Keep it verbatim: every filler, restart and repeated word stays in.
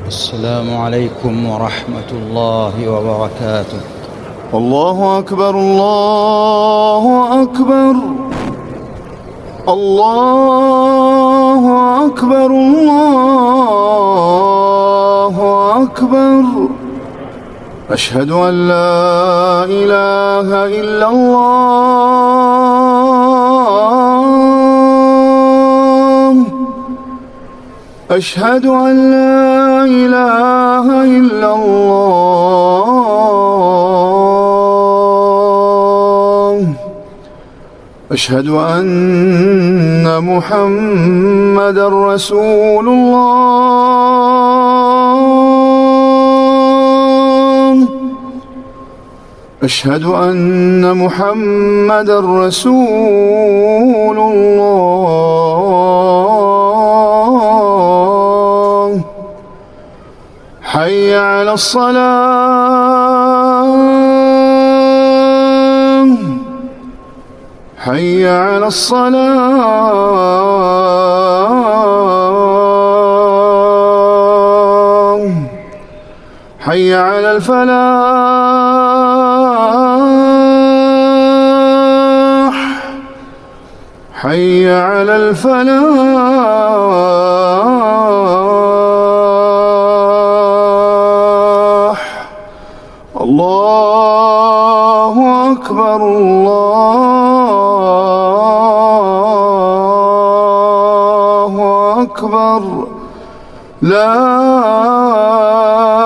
السلام عليكم ورحمة الله وبركاته. الله أكبر الله أكبر الله أكبر الله أكبر. أشهد أن لا إله إلا الله. أشهد أن لا إله إلا الله. أشهد أن محمدًا رسول الله. أشهد أن محمدًا رسول الله. حي على الصلاة. حي على الصلاة. حي على الفلاح. حي على الفلاح. الله أكبر الله أكبر. لا